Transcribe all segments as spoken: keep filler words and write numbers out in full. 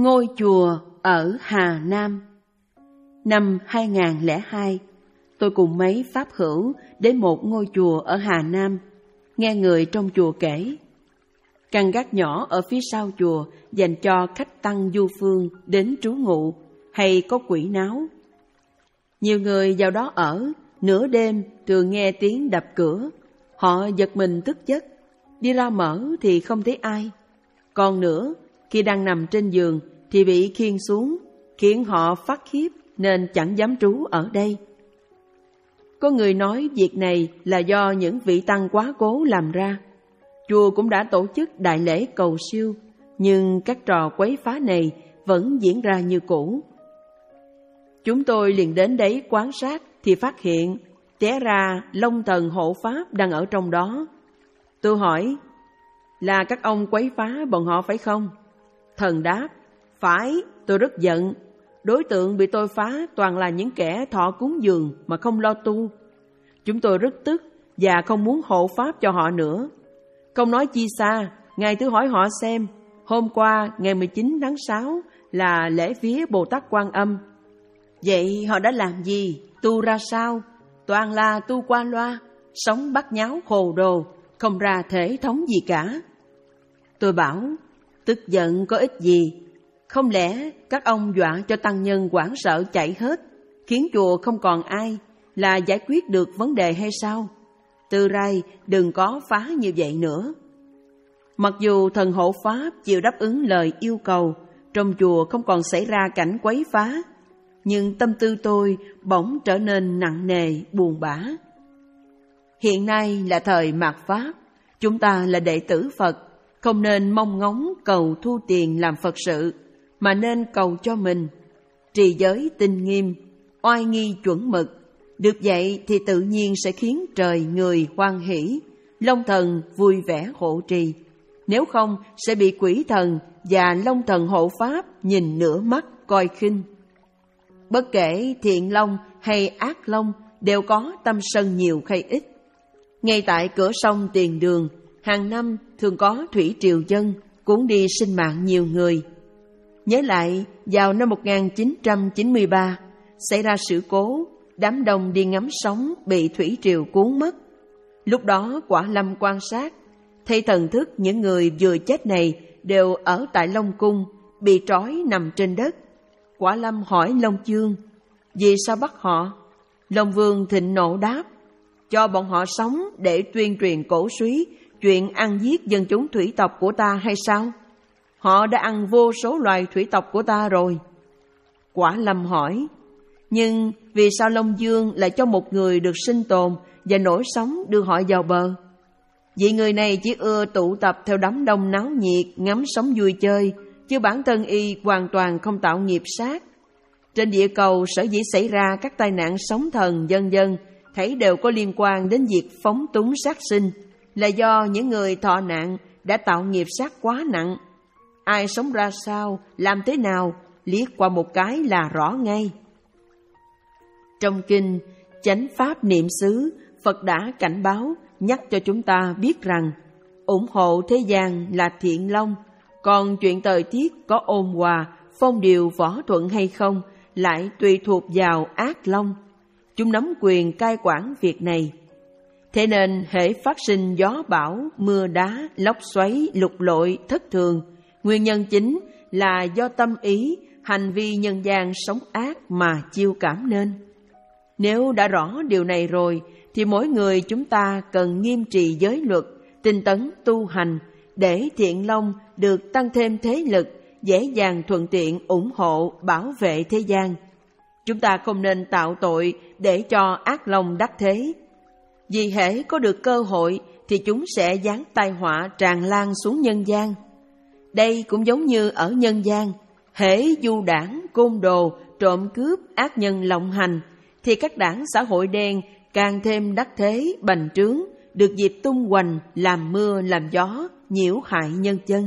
Ngôi chùa ở Hà Nam. Năm hai không không hai, tôi cùng mấy pháp hữu đến một ngôi chùa ở Hà Nam, nghe người trong chùa kể. Căn gác nhỏ ở phía sau chùa dành cho khách tăng du phương đến trú ngụ hay có quỷ náo. Nhiều người vào đó ở, nửa đêm thường nghe tiếng đập cửa. Họ giật mình thức giấc, đi ra mở thì không thấy ai. Còn nữa, khi đang nằm trên giường thì bị khiêng xuống, khiến họ phát khiếp nên chẳng dám trú ở đây. Có người nói việc này là do những vị tăng quá cố làm ra. Chùa cũng đã tổ chức đại lễ cầu siêu, nhưng các trò quấy phá này vẫn diễn ra như cũ. Chúng tôi liền đến đấy quan sát thì phát hiện té ra Long Thần hộ pháp đang ở trong đó. Tôi hỏi, là các ông quấy phá bọn họ phải không? Thần đáp, phải, tôi rất giận. Đối tượng bị tôi phá toàn là những kẻ thọ cúng dường mà không lo tu. Chúng tôi rất tức và không muốn hộ pháp cho họ nữa. Không nói chi xa, ngài thử hỏi họ xem, hôm qua ngày mười chín tháng sáu là lễ vía Bồ Tát Quan Âm. Vậy họ đã làm gì, tu ra sao? Toàn là tu qua loa, sống bắt nháo hồ đồ, không ra thể thống gì cả. Tôi bảo, tức giận có ích gì? Không lẽ các ông dọa cho tăng nhân hoảng sợ chạy hết, khiến chùa không còn ai, là giải quyết được vấn đề hay sao? Từ rai đừng có phá như vậy nữa. Mặc dù thần hộ pháp chịu đáp ứng lời yêu cầu, trong chùa không còn xảy ra cảnh quấy phá, nhưng tâm tư tôi bỗng trở nên nặng nề, buồn bã. Hiện nay là thời mạt Pháp, chúng ta là đệ tử Phật, không nên mong ngóng cầu thu tiền làm Phật sự, mà nên cầu cho mình. Trì giới tinh nghiêm, oai nghi chuẩn mực, được vậy thì tự nhiên sẽ khiến trời người hoan hỷ, Long Thần vui vẻ hộ trì. Nếu không sẽ bị quỷ thần và Long Thần hộ pháp nhìn nửa mắt coi khinh. Bất kể thiện long hay ác long đều có tâm sân nhiều hay ít. Ngay tại cửa sông Tiền Đường, hàng năm thường có thủy triều dân, cuốn đi sinh mạng nhiều người. Nhớ lại, vào năm một nghìn chín trăm chín mươi ba, xảy ra sự cố, đám đông đi ngắm sóng bị thủy triều cuốn mất. Lúc đó Quả Lâm quan sát, thấy thần thức những người vừa chết này đều ở tại Long Cung, bị trói nằm trên đất. Quả Lâm hỏi Long Chương, vì sao bắt họ? Long Vương thịnh nộ đáp, cho bọn họ sống để tuyên truyền cổ suý chuyện ăn giết dân chúng thủy tộc của ta hay sao? Họ đã ăn vô số loài thủy tộc của ta rồi. Quả Lâm hỏi, nhưng vì sao Long Dương lại cho một người được sinh tồn và nổi sóng đưa họ vào bờ? Vì người này chỉ ưa tụ tập theo đám đông náo nhiệt, ngắm sóng vui chơi, chứ bản thân y hoàn toàn không tạo nghiệp sát. Trên địa cầu sở dĩ xảy ra các tai nạn sóng thần vân vân, thấy đều có liên quan đến việc phóng túng sát sinh, là do những người thọ nạn đã tạo nghiệp sát quá nặng. Ai sống ra sao, làm thế nào, liếc qua một cái là rõ ngay. Trong kinh Chánh Pháp Niệm xứ, Phật đã cảnh báo, nhắc cho chúng ta biết rằng ủng hộ thế gian là thiện long, còn chuyện thời tiết có ôn hòa, phong điều võ thuận hay không lại tùy thuộc vào ác long. Chúng nắm quyền cai quản việc này. Thế nên hễ phát sinh gió bão, mưa đá, lốc xoáy, lục lội, thất thường, nguyên nhân chính là do tâm ý, hành vi nhân gian sống ác mà chiêu cảm nên. Nếu đã rõ điều này rồi, thì mỗi người chúng ta cần nghiêm trì giới luật, tinh tấn tu hành, để thiện long được tăng thêm thế lực, dễ dàng thuận tiện ủng hộ, bảo vệ thế gian. Chúng ta không nên tạo tội để cho ác long đắc thế. Vì hễ có được cơ hội thì chúng sẽ giáng tai họa tràn lan xuống nhân gian. Đây cũng giống như ở nhân gian, hễ du đảng, côn đồ, trộm cướp, ác nhân lộng hành, thì các đảng xã hội đen càng thêm đắc thế, bành trướng, được dịp tung hoành, làm mưa làm gió, nhiễu hại nhân dân.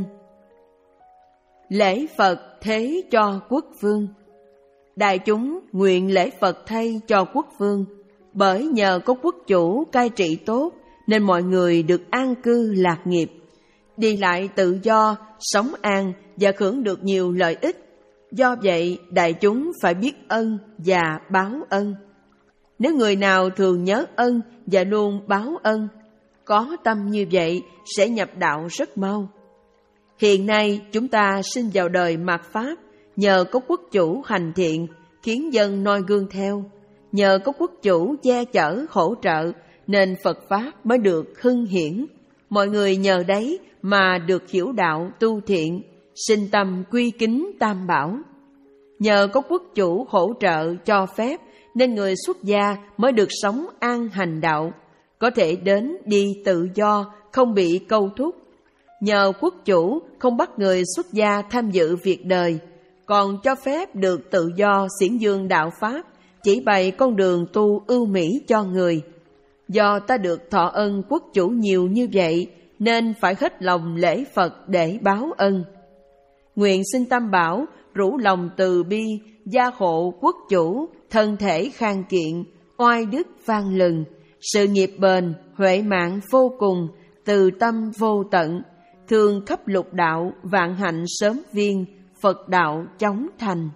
Lễ Phật thế cho quốc vương. Đại chúng nguyện lễ Phật thay cho quốc vương, bởi nhờ có quốc chủ cai trị tốt nên mọi người được an cư lạc nghiệp, đi lại tự do, sống an và hưởng được nhiều lợi ích Do vậy, đại chúng phải biết ân và báo ân. Nếu người nào thường nhớ ân và luôn báo ân, có tâm như vậy sẽ nhập đạo rất mau. Hiện nay chúng ta sinh vào đời mạt Pháp, nhờ có quốc chủ hành thiện, khiến dân noi gương theo. Nhờ có quốc chủ che chở, hỗ trợ, nên Phật Pháp mới được hưng hiển. Mọi người nhờ đấy mà được hiểu đạo tu thiện, sinh tâm quy kính Tam Bảo. Nhờ có quốc chủ hỗ trợ cho phép, nên người xuất gia mới được sống an hành đạo, có thể đến đi tự do, không bị câu thúc. Nhờ quốc chủ không bắt người xuất gia tham dự việc đời, còn cho phép được tự do xiển dương đạo Pháp, chỉ bày con đường tu ưu mỹ cho người. Do ta được thọ ân quốc chủ nhiều như vậy, nên phải hết lòng lễ Phật để báo ân. Nguyện xin Tam Bảo rủ lòng từ bi, gia hộ quốc chủ, thân thể khang kiện, oai đức vang lừng, sự nghiệp bền, huệ mạng vô cùng, từ tâm vô tận, thường khắp lục đạo, vạn hạnh sớm viên, Phật đạo chóng thành.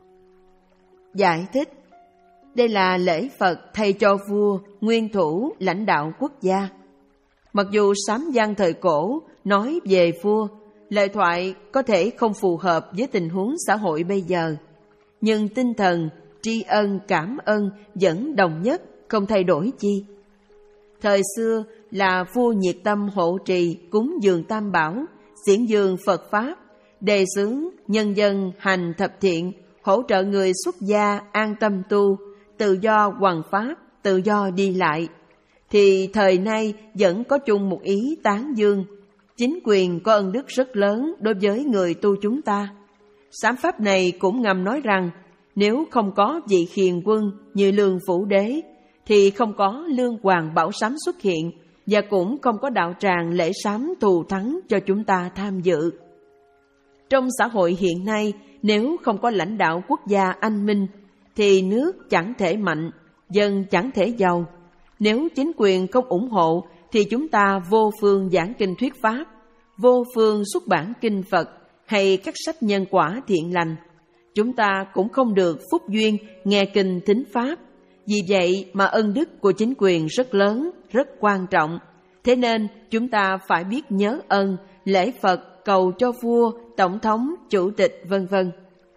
Giải thích: đây là lễ Phật thay cho vua, nguyên thủ, lãnh đạo quốc gia. Mặc dù sám văn thời cổ nói về vua, lời thoại có thể không phù hợp với tình huống xã hội bây giờ, nhưng tinh thần tri ân cảm ơn vẫn đồng nhất, không thay đổi chi. Thời xưa là vua nhiệt tâm hộ trì cúng dường Tam Bảo, xiển dương Phật Pháp, đề xướng nhân dân hành thập thiện, hỗ trợ người xuất gia an tâm tu, tự do hoằng pháp, tự do đi lại. Thì thời nay vẫn có chung một ý tán dương. Chính quyền có ân đức rất lớn đối với người tu chúng ta. Sám pháp này cũng ngầm nói rằng, nếu không có vị khiền quân như Lương Phủ Đế, thì không có Lương Hoàng Bảo Sám xuất hiện, và cũng không có đạo tràng lễ sám thù thắng cho chúng ta tham dự. Trong xã hội hiện nay, nếu không có lãnh đạo quốc gia anh minh, thì nước chẳng thể mạnh, dân chẳng thể giàu. Nếu chính quyền không ủng hộ, thì chúng ta vô phương giảng kinh thuyết pháp, vô phương xuất bản kinh Phật hay các sách nhân quả thiện lành. Chúng ta cũng không được phúc duyên nghe kinh thính pháp. Vì vậy mà ân đức của chính quyền rất lớn, rất quan trọng. Thế nên chúng ta phải biết nhớ ân, lễ Phật, cầu cho vua, tổng thống, chủ tịch, vân vân.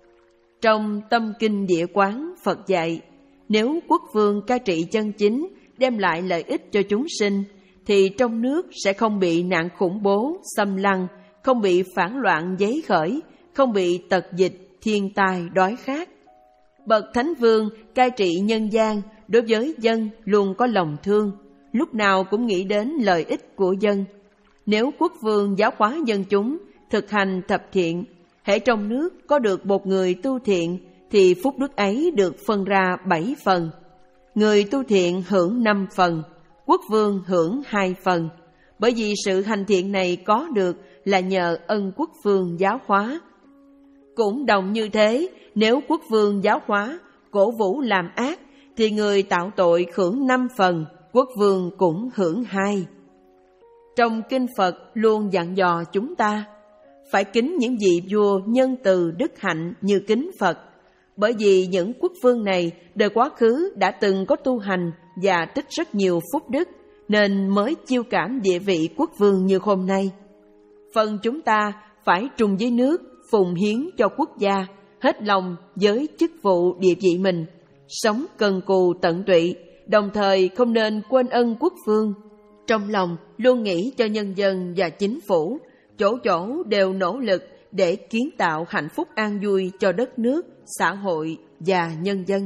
Trong Tâm Kinh Địa Quán, Phật dạy, nếu quốc vương cai trị chân chính, đem lại lợi ích cho chúng sinh, thì trong nước sẽ không bị nạn khủng bố, xâm lăng, không bị phản loạn giấy khởi, không bị tật dịch, thiên tai, đói khát. Bậc Thánh Vương cai trị nhân gian, đối với dân luôn có lòng thương, lúc nào cũng nghĩ đến lợi ích của dân. Nếu quốc vương giáo hóa dân chúng, thực hành thập thiện, hễ trong nước có được một người tu thiện, thì phúc đức ấy được phân ra bảy phần. Người tu thiện hưởng năm phần, quốc vương hưởng hai phần. Bởi vì sự hành thiện này có được là nhờ ân quốc vương giáo hóa. Cũng đồng như thế, nếu quốc vương giáo hóa, cổ vũ làm ác, thì người tạo tội hưởng năm phần, quốc vương cũng hưởng hai. Trong Kinh Phật luôn dặn dò chúng ta phải kính những vị vua nhân từ đức hạnh như kính Phật, bởi vì những quốc vương này đời quá khứ đã từng có tu hành và tích rất nhiều phúc đức, nên mới chiêu cảm địa vị quốc vương như hôm nay. Phần chúng ta phải trung với nước, phụng hiến cho quốc gia, hết lòng với chức vụ địa vị mình, sống cần cù tận tụy, đồng thời không nên quên ân quốc vương. Trong lòng luôn nghĩ cho nhân dân và chính phủ, chỗ chỗ đều nỗ lực để kiến tạo hạnh phúc an vui cho đất nước, xã hội và nhân dân.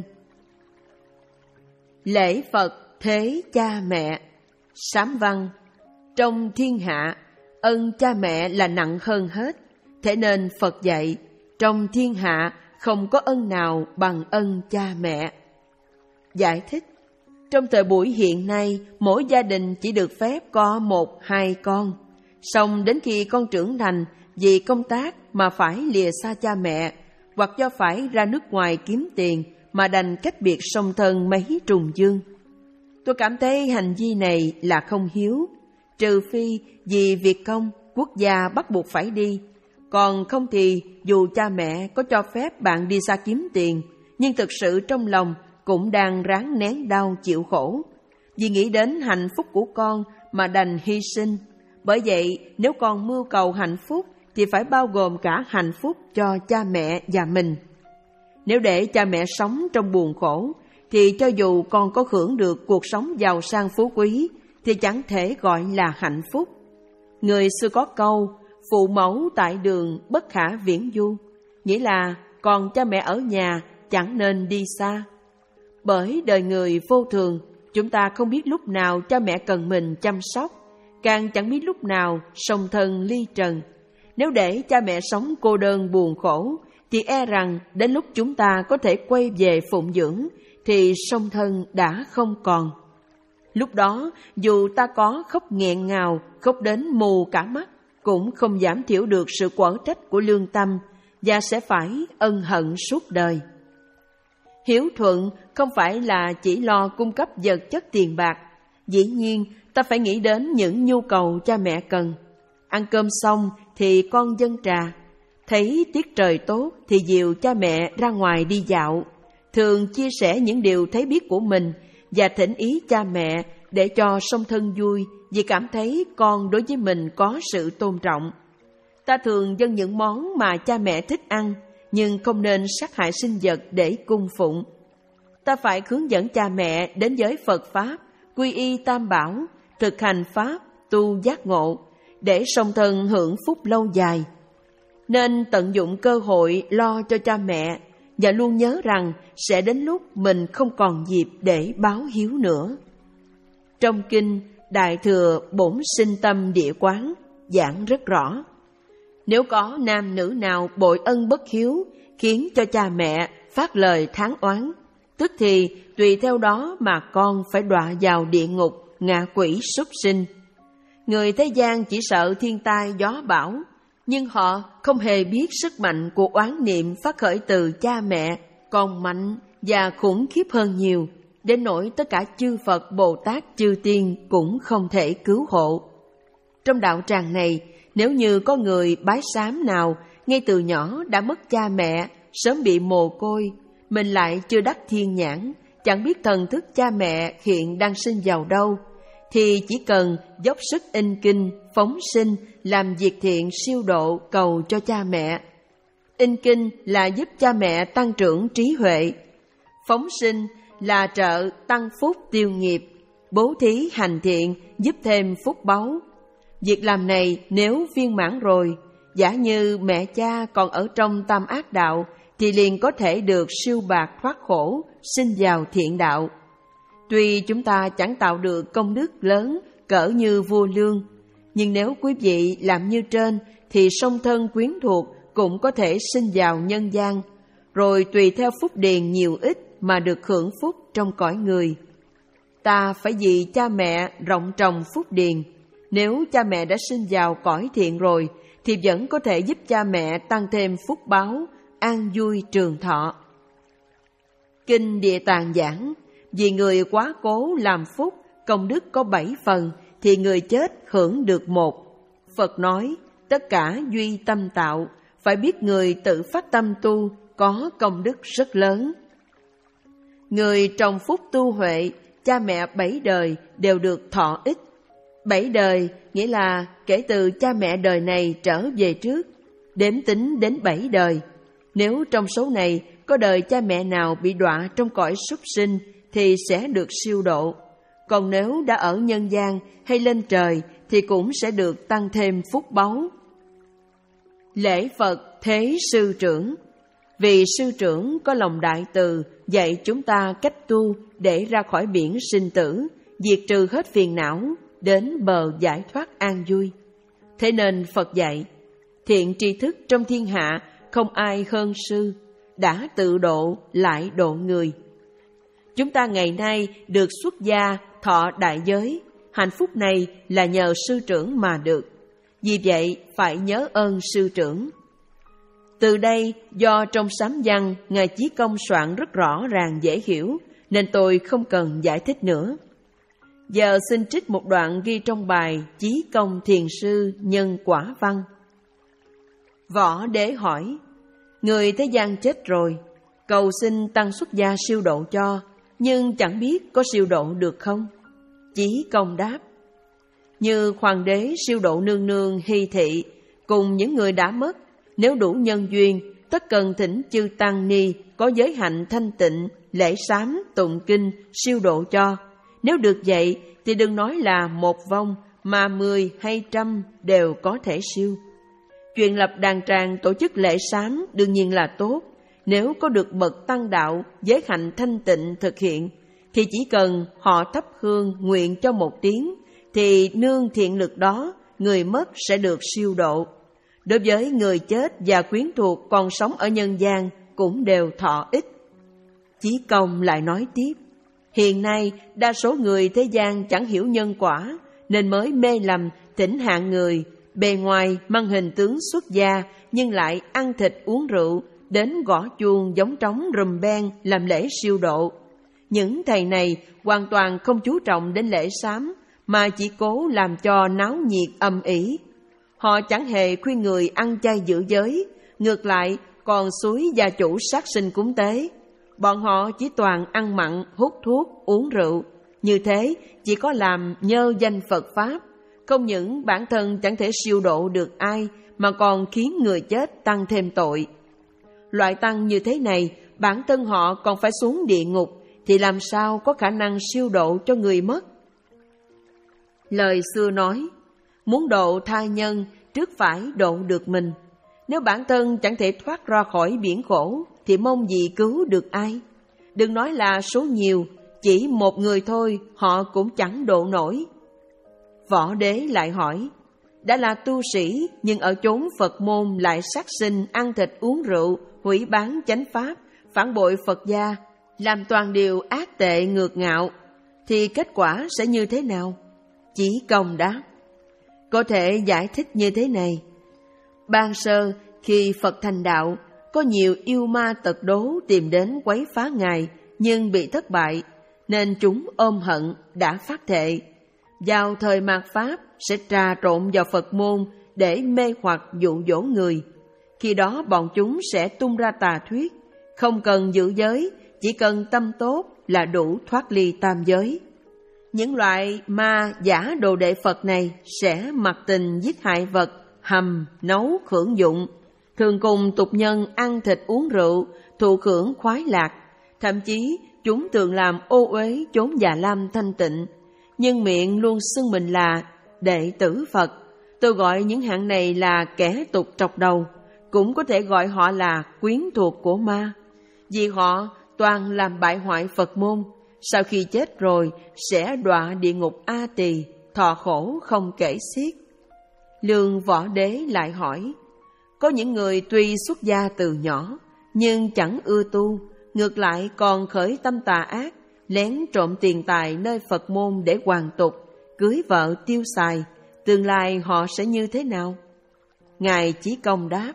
Lễ Phật thế cha mẹ. Sám văn: trong thiên hạ, ân cha mẹ là nặng hơn hết. Thế nên Phật dạy, trong thiên hạ không có ân nào bằng ân cha mẹ. Giải thích: trong thời buổi hiện nay, mỗi gia đình chỉ được phép có một, hai con. Song đến khi con trưởng thành, vì công tác mà phải lìa xa cha mẹ, hoặc do phải ra nước ngoài kiếm tiền mà đành cách biệt song thân mấy trùng dương. Tôi cảm thấy hành vi này là không hiếu, trừ phi vì việc công, quốc gia bắt buộc phải đi. Còn không thì dù cha mẹ có cho phép bạn đi xa kiếm tiền, nhưng thực sự trong lòng cũng đang ráng nén đau chịu khổ, vì nghĩ đến hạnh phúc của con mà đành hy sinh. Bởi vậy, nếu con mưu cầu hạnh phúc thì phải bao gồm cả hạnh phúc cho cha mẹ và mình. Nếu để cha mẹ sống trong buồn khổ, thì cho dù con có hưởng được cuộc sống giàu sang phú quý, thì chẳng thể gọi là hạnh phúc. Người xưa có câu, phụ mẫu tại đường bất khả viễn du, nghĩa là còn cha mẹ ở nhà chẳng nên đi xa. Bởi đời người vô thường, chúng ta không biết lúc nào cha mẹ cần mình chăm sóc, càng chẳng biết lúc nào song thân ly trần. Nếu để cha mẹ sống cô đơn buồn khổ, thì e rằng đến lúc chúng ta có thể quay về phụng dưỡng, thì song thân đã không còn. Lúc đó, dù ta có khóc nghẹn ngào, khóc đến mù cả mắt, cũng không giảm thiểu được sự quở trách của lương tâm, và sẽ phải ân hận suốt đời. Hiếu thuận không phải là chỉ lo cung cấp vật chất tiền bạc. Dĩ nhiên, ta phải nghĩ đến những nhu cầu cha mẹ cần. Ăn cơm xong thì con dâng trà. Thấy tiết trời tốt thì dìu cha mẹ ra ngoài đi dạo. Thường chia sẻ những điều thấy biết của mình và thỉnh ý cha mẹ để cho song thân vui, vì cảm thấy con đối với mình có sự tôn trọng. Ta thường dâng những món mà cha mẹ thích ăn, nhưng không nên sát hại sinh vật để cung phụng. Ta phải hướng dẫn cha mẹ đến giới Phật Pháp, quy y Tam Bảo, thực hành Pháp, tu giác ngộ, để song thân hưởng phúc lâu dài. Nên tận dụng cơ hội lo cho cha mẹ, và luôn nhớ rằng sẽ đến lúc mình không còn dịp để báo hiếu nữa. Trong kinh Đại Thừa Bổn Sinh Tâm Địa Quán giảng rất rõ, nếu có nam nữ nào bội ân bất hiếu, khiến cho cha mẹ phát lời thán oán, tức thì tùy theo đó mà con phải đọa vào địa ngục, ngạ quỷ súc sinh. Người thế gian chỉ sợ thiên tai gió bão, nhưng họ không hề biết sức mạnh của oán niệm phát khởi từ cha mẹ còn mạnh và khủng khiếp hơn nhiều, đến nỗi tất cả chư Phật, Bồ Tát, chư Tiên cũng không thể cứu hộ. Trong đạo tràng này, nếu như có người bái sám nào ngay từ nhỏ đã mất cha mẹ, sớm bị mồ côi, mình lại chưa đắc thiên nhãn, chẳng biết thần thức cha mẹ hiện đang sinh vào đâu, thì chỉ cần dốc sức in kinh, phóng sinh, làm việc thiện siêu độ cầu cho cha mẹ. In kinh là giúp cha mẹ tăng trưởng trí huệ, phóng sinh là trợ tăng phúc tiêu nghiệp, bố thí hành thiện giúp thêm phúc báu. Việc làm này nếu viên mãn rồi, giả như mẹ cha còn ở trong tam ác đạo, thì liền có thể được siêu bạc thoát khổ, sinh vào thiện đạo. Tuy chúng ta chẳng tạo được công đức lớn cỡ như vua Lương, nhưng nếu quý vị làm như trên, thì song thân quyến thuộc cũng có thể sinh vào nhân gian, rồi tùy theo phúc điền nhiều ít mà được hưởng phúc trong cõi người. Ta phải vì cha mẹ rộng trồng phúc điền. Nếu cha mẹ đã sinh vào cõi thiện rồi, thì vẫn có thể giúp cha mẹ tăng thêm phúc báo, an vui trường thọ. Kinh Địa Tạng giảng, vì người quá cố làm phúc, công đức có bảy phần, thì người chết hưởng được một. Phật nói, tất cả duy tâm tạo, phải biết người tự phát tâm tu, có công đức rất lớn. Người trồng phúc tu huệ, cha mẹ bảy đời đều được thọ ích. Bảy đời nghĩa là kể từ cha mẹ đời này trở về trước, đếm tính đến bảy đời. Nếu trong số này có đời cha mẹ nào bị đọa trong cõi súc sinh thì sẽ được siêu độ. Còn nếu đã ở nhân gian hay lên trời thì cũng sẽ được tăng thêm phúc báu. Lễ Phật thế sư trưởng. Vì sư trưởng có lòng đại từ, dạy chúng ta cách tu để ra khỏi biển sinh tử, diệt trừ hết phiền não, đến bờ giải thoát an vui. Thế nên Phật dạy, thiện tri thức trong thiên hạ không ai hơn sư, đã tự độ lại độ người. Chúng ta ngày nay được xuất gia thọ đại giới, hạnh phúc này là nhờ sư trưởng mà được. Vì vậy phải nhớ ơn sư trưởng. Từ đây do trong sám văn Ngài Chí Công soạn rất rõ ràng dễ hiểu, nên tôi không cần giải thích nữa. Giờ xin trích một đoạn ghi trong bài Chí Công Thiền Sư Nhân Quả Văn. Võ Đế hỏi, người thế gian chết rồi, cầu xin tăng xuất gia siêu độ cho, nhưng chẳng biết có siêu độ được không? Chí Công đáp, như hoàng đế siêu độ nương nương Hy Thị cùng những người đã mất, nếu đủ nhân duyên, tất cần thỉnh chư tăng ni có giới hạnh thanh tịnh, lễ sám, tụng kinh, siêu độ cho. Nếu được vậy thì đừng nói là một vong, mà mười hay trăm đều có thể siêu. Chuyện lập đàn tràng tổ chức lễ sám đương nhiên là tốt. Nếu có được bậc tăng đạo, giới hạnh thanh tịnh thực hiện, thì chỉ cần họ thắp hương nguyện cho một tiếng, thì nương thiện lực đó, người mất sẽ được siêu độ. Đối với người chết và quyến thuộc còn sống ở nhân gian cũng đều thọ ích. Chí Công lại nói tiếp, hiện nay đa số người thế gian chẳng hiểu nhân quả, nên mới mê lầm thỉnh hạng người, bề ngoài mang hình tướng xuất gia nhưng lại ăn thịt uống rượu, đến gõ chuông giống trống rùm beng làm lễ siêu độ. Những thầy này hoàn toàn không chú trọng đến lễ sám, mà chỉ cố làm cho náo nhiệt âm ỉ. Họ chẳng hề khuyên người ăn chay giữ giới, ngược lại còn xúi gia chủ sát sinh cúng tế. Bọn họ chỉ toàn ăn mặn, hút thuốc, uống rượu. Như thế chỉ có làm nhơ danh Phật Pháp, không những bản thân chẳng thể siêu độ được ai, mà còn khiến người chết tăng thêm tội. Loại tăng như thế này, bản thân họ còn phải xuống địa ngục, thì làm sao có khả năng siêu độ cho người mất? Lời xưa nói, muốn độ tha nhân, trước phải độ được mình. Nếu bản thân chẳng thể thoát ra khỏi biển khổ, thì mong gì cứu được ai? Đừng nói là số nhiều, chỉ một người thôi, họ cũng chẳng độ nổi. Võ Đế lại hỏi, đã là tu sĩ, nhưng ở chốn Phật môn lại sát sinh, ăn thịt uống rượu, hủy bán chánh pháp, phản bội Phật gia, làm toàn điều ác tệ ngược ngạo, thì kết quả sẽ như thế nào? Chí Công đáp, có thể giải thích như thế này. Ban sơ, khi Phật thành đạo, có nhiều yêu ma tật đố tìm đến quấy phá Ngài, nhưng bị thất bại, nên chúng ôm hận, đã phát thệ. Vào thời mạt Pháp, sẽ trà trộn vào Phật môn để mê hoặc dụ dỗ người. Khi đó bọn chúng sẽ tung ra tà thuyết, không cần giữ giới, chỉ cần tâm tốt là đủ thoát ly tam giới. Những loại ma giả đồ đệ Phật này sẽ mặc tình giết hại vật, hầm, nấu, hưởng dụng, thường cùng tục nhân ăn thịt uống rượu, thụ hưởng khoái lạc. Thậm chí chúng thường làm ô uế chốn già lam thanh tịnh, nhưng miệng luôn xưng mình là đệ tử Phật. Tôi gọi những hạng này là kẻ tục trọc đầu, cũng có thể gọi họ là quyến thuộc của ma, vì họ toàn làm bại hoại Phật môn. Sau khi chết rồi sẽ đọa địa ngục A Tỳ, thọ khổ không kể xiết. Lương Võ Đế lại hỏi, có những người tuy xuất gia từ nhỏ, nhưng chẳng ưa tu, ngược lại còn khởi tâm tà ác, lén trộm tiền tài nơi Phật môn để hoàn tục, cưới vợ tiêu xài, tương lai họ sẽ như thế nào? Ngài Chí Công đáp,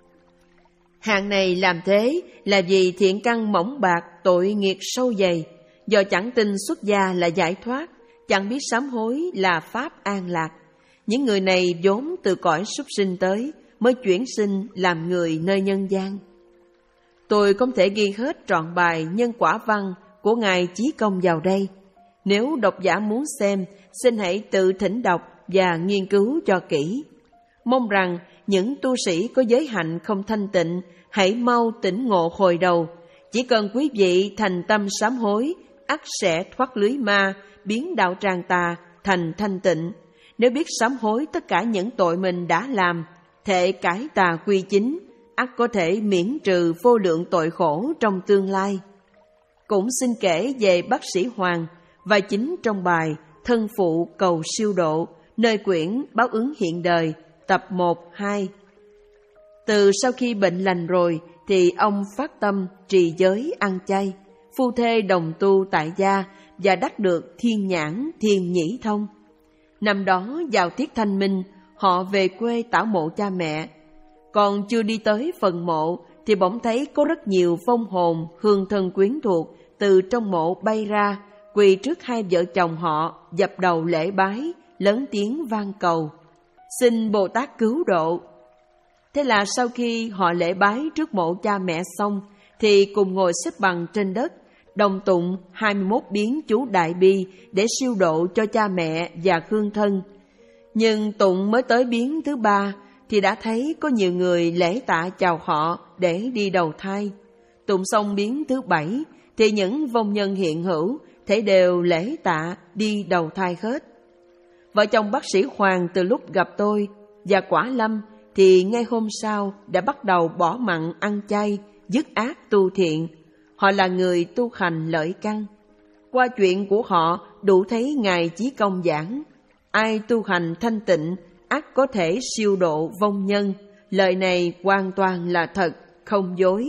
hạng này làm thế là vì thiện căn mỏng bạc, tội nghiệt sâu dày, do chẳng tin xuất gia là giải thoát, chẳng biết sám hối là pháp an lạc. Những người này vốn từ cõi súc sinh tới, mới chuyển sinh làm người nơi nhân gian. Tôi không thể ghi hết trọn bài nhân quả văn của Ngài Chí Công vào đây. Nếu độc giả muốn xem, xin hãy tự thỉnh đọc và nghiên cứu cho kỹ. Mong rằng những tu sĩ có giới hạnh không thanh tịnh hãy mau tỉnh ngộ hồi đầu. Chỉ cần quý vị thành tâm sám hối, ắt sẽ thoát lưới ma, biến đạo tràng tà thành thanh tịnh. Nếu biết sám hối tất cả những tội mình đã làm, thệ cải tà quy chính, ắt có thể miễn trừ vô lượng tội khổ trong tương lai. Cũng xin kể về bác sĩ Hoàng và chính trong bài Thân phụ cầu siêu độ, nơi quyển Báo ứng hiện đời, tập một, hai. Từ sau khi bệnh lành rồi thì ông phát tâm trì giới ăn chay, phu thê đồng tu tại gia và đắc được thiên nhãn thiên nhĩ thông. Năm đó vào tiết thanh minh, họ về quê tảo mộ cha mẹ. Còn chưa đi tới phần mộ thì bỗng thấy có rất nhiều vong hồn hương thân quyến thuộc từ trong mộ bay ra, quỳ trước hai vợ chồng họ, dập đầu lễ bái, lớn tiếng van cầu, xin Bồ Tát cứu độ. Thế là sau khi họ lễ bái trước mộ cha mẹ xong, thì cùng ngồi xếp bằng trên đất, đồng tụng hai mươi mốt biến chú Đại Bi để siêu độ cho cha mẹ và khương thân. Nhưng tụng mới tới biến thứ ba, thì đã thấy có nhiều người lễ tạ chào họ để đi đầu thai. Tụng xong biến thứ bảy, thì những vong nhân hiện hữu thể đều lễ tạ đi đầu thai hết. Vợ chồng bác sĩ Hoàng từ lúc gặp tôi và Quả Lâm thì ngay hôm sau đã bắt đầu bỏ mặn ăn chay, dứt ác tu thiện. Họ là người tu hành lợi căn. Qua chuyện của họ đủ thấy Ngài Chí Công giảng, ai tu hành thanh tịnh, ắt có thể siêu độ vong nhân. Lời này hoàn toàn là thật, không dối.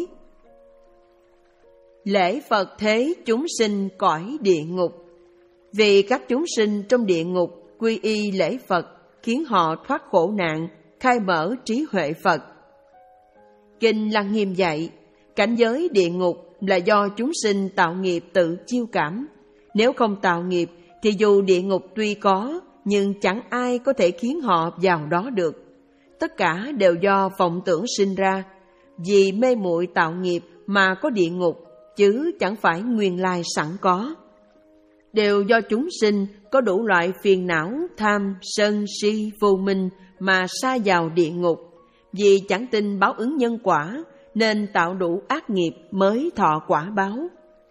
Lễ Phật thế chúng sinh cõi địa ngục. Vì các chúng sinh trong địa ngục quy y lễ Phật, khiến họ thoát khổ nạn, khai mở trí huệ Phật. Kinh Lăng Nghiêm dạy, cảnh giới địa ngục là do chúng sinh tạo nghiệp tự chiêu cảm. Nếu không tạo nghiệp thì dù địa ngục tuy có, nhưng chẳng ai có thể khiến họ vào đó được. Tất cả đều do vọng tưởng sinh ra. Vì mê muội tạo nghiệp mà có địa ngục, chứ chẳng phải nguyên lai sẵn có. Đều do chúng sinh có đủ loại phiền não, tham, sân, si, vô minh mà sa vào địa ngục. Vì chẳng tin báo ứng nhân quả, nên tạo đủ ác nghiệp mới thọ quả báo.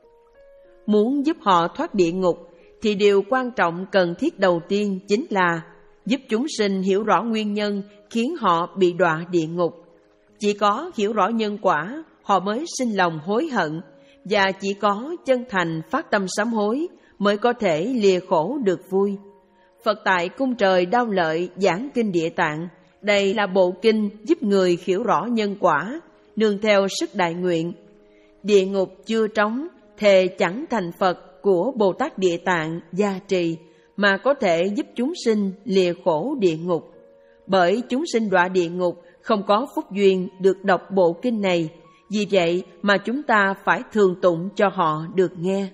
Muốn giúp họ thoát địa ngục, thì điều quan trọng cần thiết đầu tiên chính là giúp chúng sinh hiểu rõ nguyên nhân khiến họ bị đọa địa ngục. Chỉ có hiểu rõ nhân quả, họ mới sinh lòng hối hận, và chỉ có chân thành phát tâm sám hối mới có thể lìa khổ được vui. Phật tại Cung Trời Đao Lợi giảng kinh Địa Tạng, đây là bộ kinh giúp người hiểu rõ nhân quả, nương theo sức đại nguyện. Địa ngục chưa trống, thề chẳng thành Phật của Bồ Tát Địa Tạng gia trì, mà có thể giúp chúng sinh lìa khổ địa ngục. Bởi chúng sinh đọa địa ngục không có phúc duyên được đọc bộ kinh này, vì vậy mà chúng ta phải thường tụng cho họ được nghe.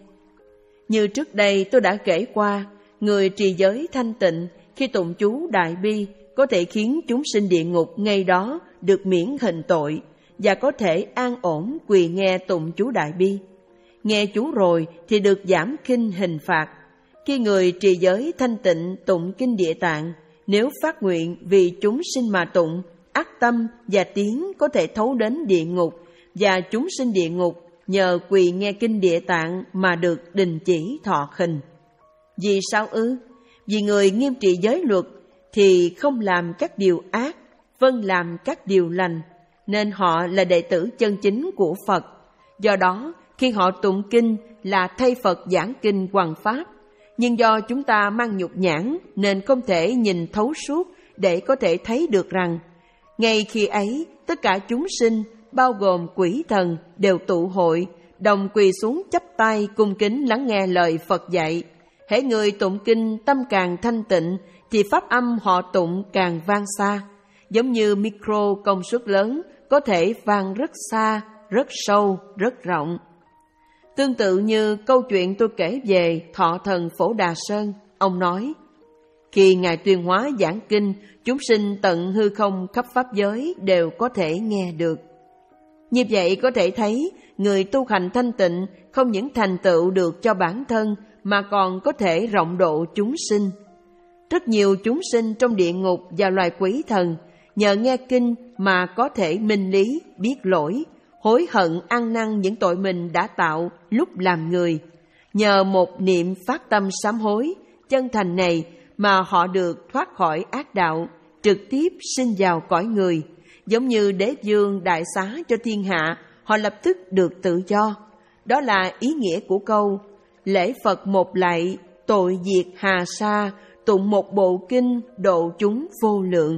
Như trước đây tôi đã kể qua, người trì giới thanh tịnh khi tụng chú Đại Bi có thể khiến chúng sinh địa ngục ngay đó được miễn hình tội, và có thể an ổn quỳ nghe tụng chú Đại Bi. Nghe chú rồi thì được giảm khinh hình phạt. Khi người trì giới thanh tịnh tụng kinh Địa Tạng, nếu phát nguyện vì chúng sinh mà tụng, ác tâm và tiếng có thể thấu đến địa ngục, và chúng sinh địa ngục nhờ quỳ nghe kinh Địa Tạng mà được đình chỉ thọ hình. Vì sao ư? Vì người nghiêm trị giới luật thì không làm các điều ác, vâng làm các điều lành, nên họ là đệ tử chân chính của Phật. Do đó, khi họ tụng kinh là thay Phật giảng kinh hoằng pháp, nhưng do chúng ta mang nhục nhãn nên không thể nhìn thấu suốt để có thể thấy được rằng, ngay khi ấy tất cả chúng sinh, bao gồm quỷ thần, đều tụ hội, đồng quỳ xuống chắp tay cung kính lắng nghe lời Phật dạy. Hễ người tụng kinh tâm càng thanh tịnh, thì pháp âm họ tụng càng vang xa. Giống như micro công suất lớn có thể vang rất xa, rất sâu, rất rộng. Tương tự như câu chuyện tôi kể về Thọ Thần Phổ Đà Sơn, ông nói, khi Ngài tuyên hóa giảng kinh, chúng sinh tận hư không khắp pháp giới đều có thể nghe được. Như vậy có thể thấy, người tu hành thanh tịnh không những thành tựu được cho bản thân, mà còn có thể rộng độ chúng sinh. Rất nhiều chúng sinh trong địa ngục và loài quỷ thần, nhờ nghe kinh mà có thể minh lý, biết lỗi, hối hận ăn năn những tội mình đã tạo lúc làm người. Nhờ một niệm phát tâm sám hối, chân thành này mà họ được thoát khỏi ác đạo, trực tiếp sinh vào cõi người. Giống như đế vương đại xá cho thiên hạ, họ lập tức được tự do. Đó là ý nghĩa của câu, lễ Phật một lạy, tội diệt hà sa, tụng một bộ kinh, độ chúng vô lượng.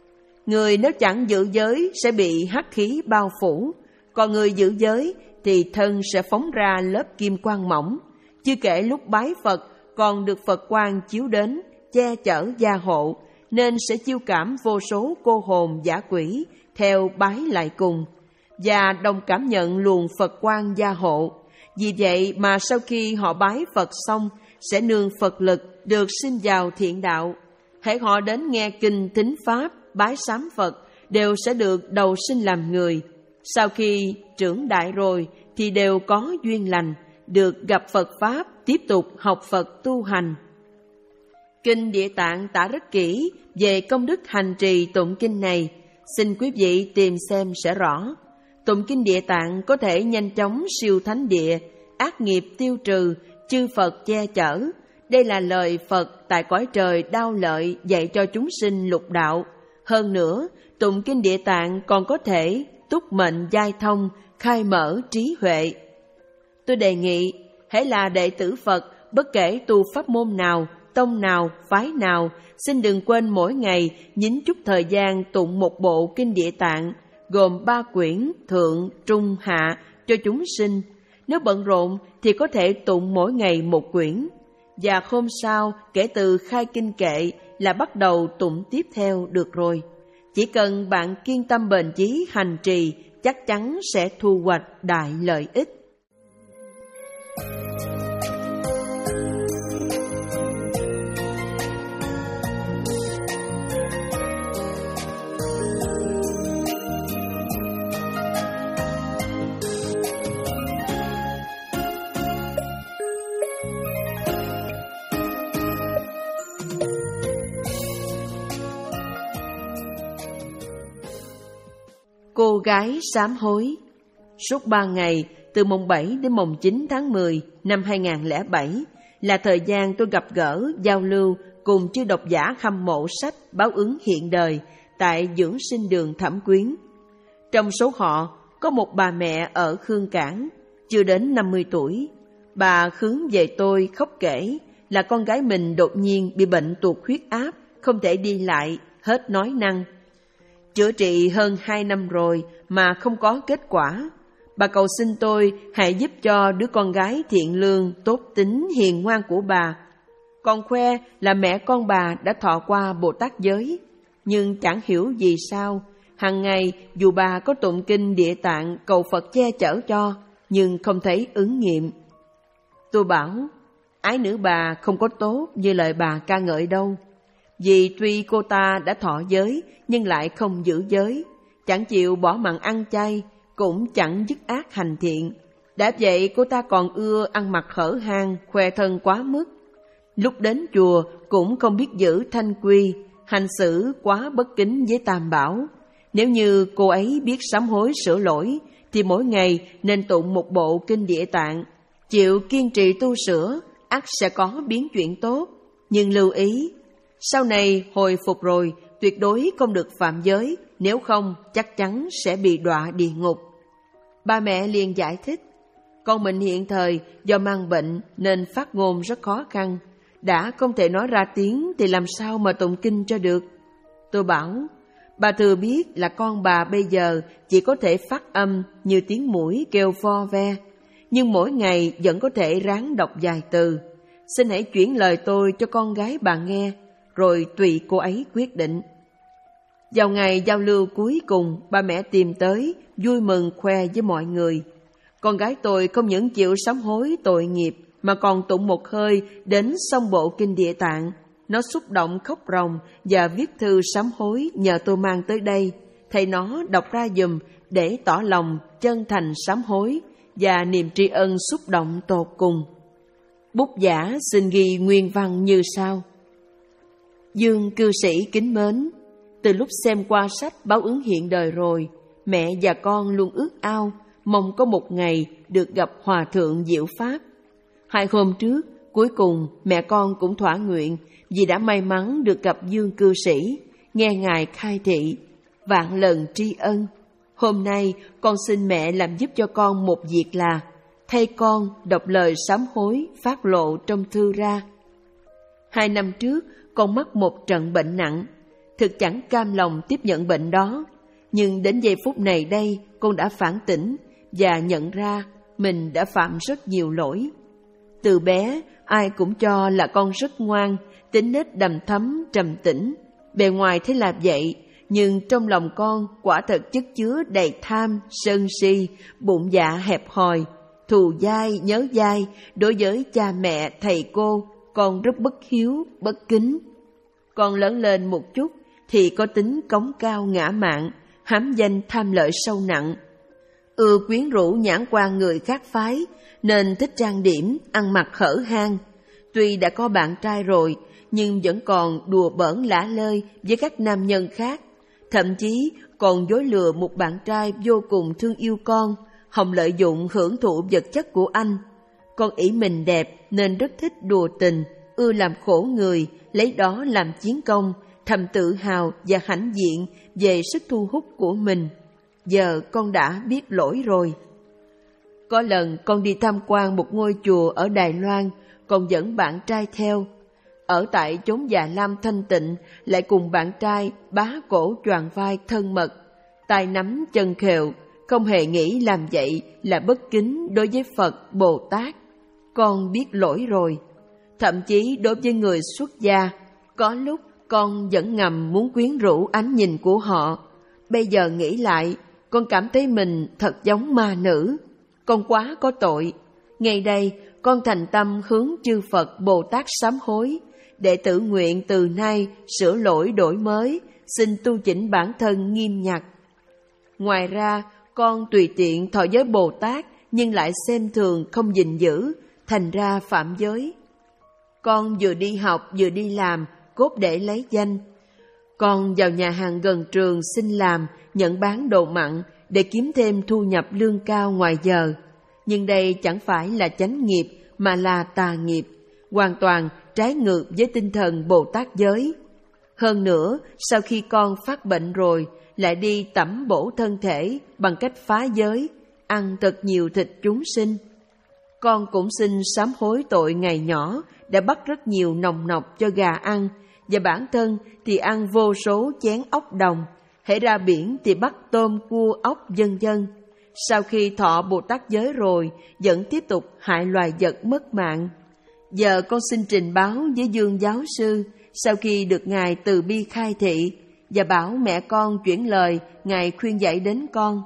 Người nếu chẳng giữ giới sẽ bị hắc khí bao phủ, còn người giữ giới thì thân sẽ phóng ra lớp kim quang mỏng. Chưa kể lúc bái Phật còn được Phật quang chiếu đến, che chở gia hộ, nên sẽ chiêu cảm vô số cô hồn dã quỷ theo bái lại cùng, và đồng cảm nhận luồng Phật quang gia hộ. Vì vậy mà sau khi họ bái Phật xong, sẽ nương Phật lực được sinh vào thiện đạo. Hễ họ đến nghe kinh thính pháp, bái sám Phật, đều sẽ được đầu sinh làm người. Sau khi trưởng đại rồi thì đều có duyên lành, được gặp Phật Pháp, tiếp tục học Phật tu hành. Kinh Địa Tạng tả rất kỹ về công đức hành trì tụng kinh này, xin quý vị tìm xem sẽ rõ. Tụng kinh Địa Tạng có thể nhanh chóng siêu thánh địa, ác nghiệp tiêu trừ, chư Phật che chở. Đây là lời Phật tại cõi trời đao lợi dạy cho chúng sinh lục đạo. Hơn nữa, tụng kinh Địa Tạng còn có thể túc mệnh giai thông, khai mở trí huệ. Tôi đề nghị, hễ là đệ tử Phật, bất kể tu pháp môn nào, tông nào, phái nào, xin đừng quên mỗi ngày nhín chút thời gian tụng một bộ kinh Địa Tạng, gồm ba quyển thượng, trung, hạ cho chúng sinh. Nếu bận rộn thì có thể tụng mỗi ngày một quyển. Và hôm sau, kể từ khai kinh kệ là bắt đầu tụng tiếp theo được rồi. Chỉ cần bạn kiên tâm bền chí hành trì, chắc chắn sẽ thu hoạch đại lợi ích. Cô gái sám hối. Suốt ba ngày, từ mùng bảy đến mùng chín tháng mười năm hai nghìn không trăm lẻ bảy, là thời gian tôi gặp gỡ, giao lưu cùng chư độc giả hâm mộ sách Báo Ứng Hiện Đời tại Dưỡng Sinh Đường Thẩm Quyến. Trong số họ, có một bà mẹ ở Khương Cảng, chưa đến năm mươi tuổi. Bà khướng về tôi khóc kể là con gái mình đột nhiên bị bệnh tụt huyết áp, không thể đi lại, hết nói năng. Chữa trị hơn hai năm rồi mà không có kết quả. Bà cầu xin tôi hãy giúp cho đứa con gái thiện lương, tốt tính, hiền ngoan của bà. Còn khoe là mẹ con bà đã thọ qua Bồ Tát giới. Nhưng chẳng hiểu vì sao, hàng ngày dù bà có tụng kinh Địa Tạng cầu Phật che chở cho, nhưng không thấy ứng nghiệm. Tôi bảo, ái nữ bà không có tốt như lời bà ca ngợi đâu. Vì tuy cô ta đã thọ giới nhưng lại không giữ giới, chẳng chịu bỏ mặn ăn chay, cũng chẳng dứt ác hành thiện. Đã vậy cô ta còn ưa ăn mặc hở hang, khoe thân quá mức. Lúc đến chùa cũng không biết giữ thanh quy, hành xử quá bất kính với Tam Bảo. Nếu như cô ấy biết sám hối sửa lỗi, thì mỗi ngày nên tụng một bộ kinh Địa Tạng, chịu kiên trì tu sửa, ắt sẽ có biến chuyển tốt. Nhưng lưu ý, sau này hồi phục rồi, tuyệt đối không được phạm giới, nếu không chắc chắn sẽ bị đọa địa ngục. Ba mẹ liền giải thích, con mình hiện thời do mang bệnh nên phát ngôn rất khó khăn, đã không thể nói ra tiếng thì làm sao mà tụng kinh cho được. Tôi bảo, bà thừa biết là con bà bây giờ chỉ có thể phát âm như tiếng muỗi kêu vo ve, nhưng mỗi ngày vẫn có thể ráng đọc vài từ. Xin hãy chuyển lời tôi cho con gái bà nghe, rồi tùy cô ấy quyết định. Vào ngày giao lưu cuối cùng, ba mẹ tìm tới, vui mừng khoe với mọi người. Con gái tôi không những chịu sám hối tội nghiệp, mà còn tụng một hơi đến xong bộ kinh Địa Tạng. Nó xúc động khóc ròng và viết thư sám hối nhờ tôi mang tới đây. Thầy nó đọc ra giùm để tỏ lòng chân thành sám hối và niềm tri ân xúc động tột cùng. Bút giả xin ghi nguyên văn như sau. Dương cư sĩ kính mến, từ lúc xem qua sách Báo Ứng Hiện Đời rồi, mẹ và con luôn ước ao, mong có một ngày được gặp Hòa Thượng Diệu Pháp. Hai hôm trước, cuối cùng mẹ con cũng thỏa nguyện vì đã may mắn được gặp Dương cư sĩ, nghe Ngài khai thị, vạn lần tri ân. Hôm nay con xin mẹ làm giúp cho con một việc là thay con đọc lời sám hối phát lộ trong thư ra. Hai năm trước, con mắc một trận bệnh nặng, thực chẳng cam lòng tiếp nhận bệnh đó. Nhưng đến giây phút này đây, con đã phản tỉnh và nhận ra mình đã phạm rất nhiều lỗi. Từ bé, ai cũng cho là con rất ngoan, tính nết đằm thấm, trầm tĩnh. Bề ngoài thế là vậy, nhưng trong lòng con quả thật chất chứa đầy tham, sân si, bụng dạ hẹp hòi, thù dai, nhớ dai. Đối với cha mẹ, thầy cô, con rất bất hiếu, bất kính. Con lớn lên một chút thì có tính cống cao ngã mạn, hám danh tham lợi sâu nặng, ưa quyến rũ nhãn quan người khác phái, nên thích trang điểm, ăn mặc hở hang. Tuy đã có bạn trai rồi, nhưng vẫn còn đùa bỡn lả lơi với các nam nhân khác. Thậm chí còn dối lừa một bạn trai vô cùng thương yêu con, hòng lợi dụng hưởng thụ vật chất của anh. Con ỷ mình đẹp nên rất thích đùa tình, ưa làm khổ người, lấy đó làm chiến công, thầm tự hào và hãnh diện về sức thu hút của mình. Giờ con đã biết lỗi rồi. Có lần con đi tham quan một ngôi chùa ở Đài Loan, còn dẫn bạn trai theo. Ở tại chốn Già Lam thanh tịnh, lại cùng bạn trai bá cổ choàng vai thân mật, tay nắm chân khều, không hề nghĩ làm vậy là bất kính đối với Phật, Bồ Tát. Con biết lỗi rồi. Thậm chí đối với người xuất gia, có lúc con vẫn ngầm muốn quyến rũ ánh nhìn của họ. Bây giờ nghĩ lại, con cảm thấy mình thật giống ma nữ. Con quá có tội. Ngày đây, con thành tâm hướng chư Phật Bồ Tát sám hối, để tự nguyện từ nay sửa lỗi đổi mới, xin tu chỉnh bản thân nghiêm nhặt. Ngoài ra, con tùy tiện thọ giới Bồ Tát nhưng lại xem thường không gìn giữ, thành ra phạm giới. Con vừa đi học vừa đi làm, cốt để lấy danh. Con vào nhà hàng gần trường xin làm, nhận bán đồ mặn để kiếm thêm thu nhập lương cao ngoài giờ. Nhưng đây chẳng phải là chánh nghiệp mà là tà nghiệp, hoàn toàn trái ngược với tinh thần Bồ Tát giới. Hơn nữa, sau khi con phát bệnh rồi, lại đi tẩm bổ thân thể bằng cách phá giới, ăn thật nhiều thịt chúng sinh. Con cũng xin sám hối tội ngày nhỏ đã bắt rất nhiều nòng nọc cho gà ăn, và bản thân thì ăn vô số chén ốc đồng, hễ ra biển thì bắt tôm, cua, ốc vân vân. Sau khi thọ Bồ Tát giới rồi, vẫn tiếp tục hại loài vật mất mạng. Giờ con xin trình báo với Dương giáo sư, sau khi được Ngài từ bi khai thị, và bảo mẹ con chuyển lời Ngài khuyên dạy đến con,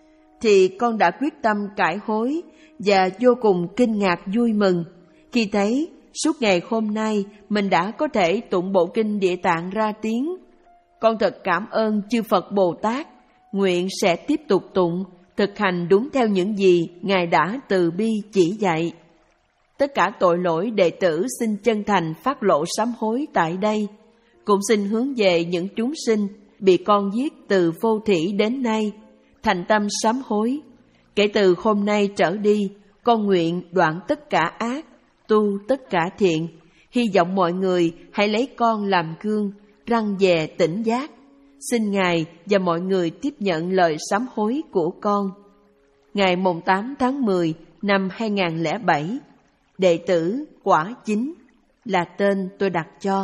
thì con đã quyết tâm cải hối, và vô cùng kinh ngạc vui mừng khi thấy suốt ngày hôm nay mình đã có thể tụng bộ kinh Địa Tạng ra tiếng. Con thật cảm ơn chư Phật Bồ Tát, nguyện sẽ tiếp tục tụng, thực hành đúng theo những gì Ngài đã từ bi chỉ dạy. Tất cả tội lỗi đệ tử xin chân thành phát lộ sám hối tại đây, cũng xin hướng về những chúng sinh bị con giết từ vô thỉ đến nay, thành tâm sám hối. Kể từ hôm nay trở đi, con nguyện đoạn tất cả ác, tu tất cả thiện. Hy vọng mọi người hãy lấy con làm gương, răn dè tỉnh giác. Xin Ngài và mọi người tiếp nhận lời sám hối của con. Ngày mùng tám tháng mười năm hai nghìn không trăm lẻ bảy, đệ tử Quả Chính là tên tôi đặt cho.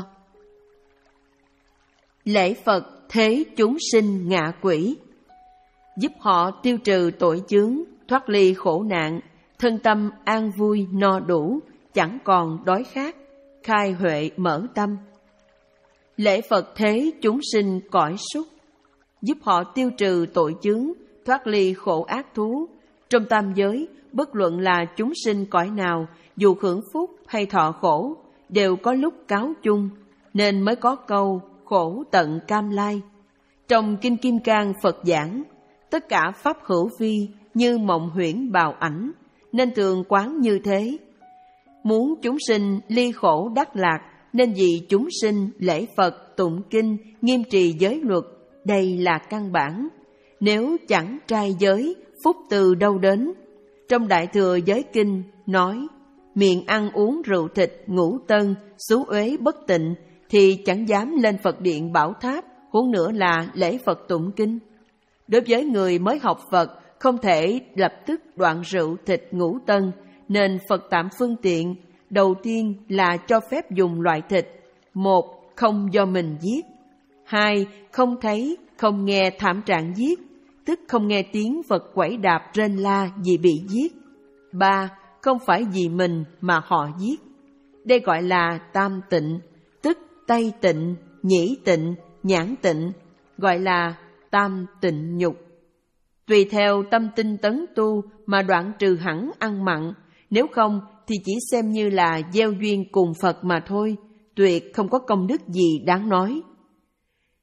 Lễ Phật thế chúng sinh ngạ quỷ, giúp họ tiêu trừ tội chướng, thoát ly khổ nạn, thân tâm an vui no đủ, chẳng còn đói khát, khai huệ mở tâm. Lễ Phật thế chúng sinh cõi súc, giúp họ tiêu trừ tội chướng, thoát ly khổ ác thú. Trong tam giới, bất luận là chúng sinh cõi nào, dù hưởng phúc hay thọ khổ, đều có lúc cáo chung, nên mới có câu khổ tận cam lai. Trong Kinh Kim Cang Phật giảng, tất cả pháp hữu vi như mộng huyễn bào ảnh, nên thường quán như thế. Muốn chúng sinh ly khổ đắc lạc, nên vì chúng sinh lễ Phật tụng kinh, nghiêm trì giới luật, đây là căn bản. Nếu chẳng trai giới, phúc từ đâu đến? Trong Đại Thừa Giới Kinh nói, miệng ăn uống rượu thịt, ngũ tân, xú uế bất tịnh, thì chẳng dám lên Phật điện bảo tháp, huống nữa là lễ Phật tụng kinh. Đối với người mới học Phật, không thể lập tức đoạn rượu thịt ngũ tân, nên Phật tạm phương tiện. Đầu tiên là cho phép dùng loại thịt: một, không do mình giết; hai, không thấy, không nghe thảm trạng giết, tức không nghe tiếng vật quẩy đạp rên la vì bị giết; ba, không phải vì mình mà họ giết. Đây gọi là tam tịnh, tức Tây tịnh, nhĩ tịnh, nhãn tịnh, gọi là tam tịnh nhục. Tùy theo tâm tinh tấn tu mà đoạn trừ hẳn ăn mặn, nếu không thì chỉ xem như là gieo duyên cùng Phật mà thôi, tuyệt không có công đức gì đáng nói.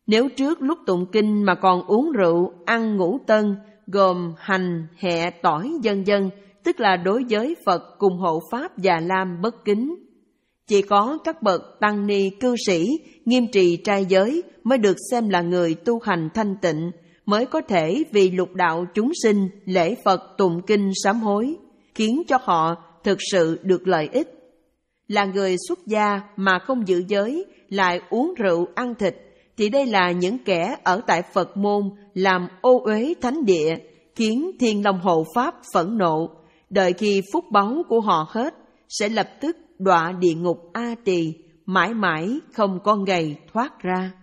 Nếu trước lúc tụng kinh mà còn uống rượu, ăn ngũ tân, gồm hành, hẹ, tỏi vân vân, tức là đối với Phật cùng hộ Pháp Già Lam bất kính. Chỉ có các bậc tăng ni cư sĩ nghiêm trì trai giới mới được xem là người tu hành thanh tịnh, mới có thể vì lục đạo chúng sinh lễ Phật tụng kinh sám hối, khiến cho họ thực sự được lợi ích. Là người xuất gia mà không giữ giới, lại uống rượu ăn thịt, thì đây là những kẻ ở tại Phật môn làm ô uế thánh địa, khiến Thiên Long Hộ Pháp phẫn nộ. Đợi khi phúc báu của họ hết, sẽ lập tức đọa địa ngục A Tỳ, mãi mãi không có ngày thoát ra.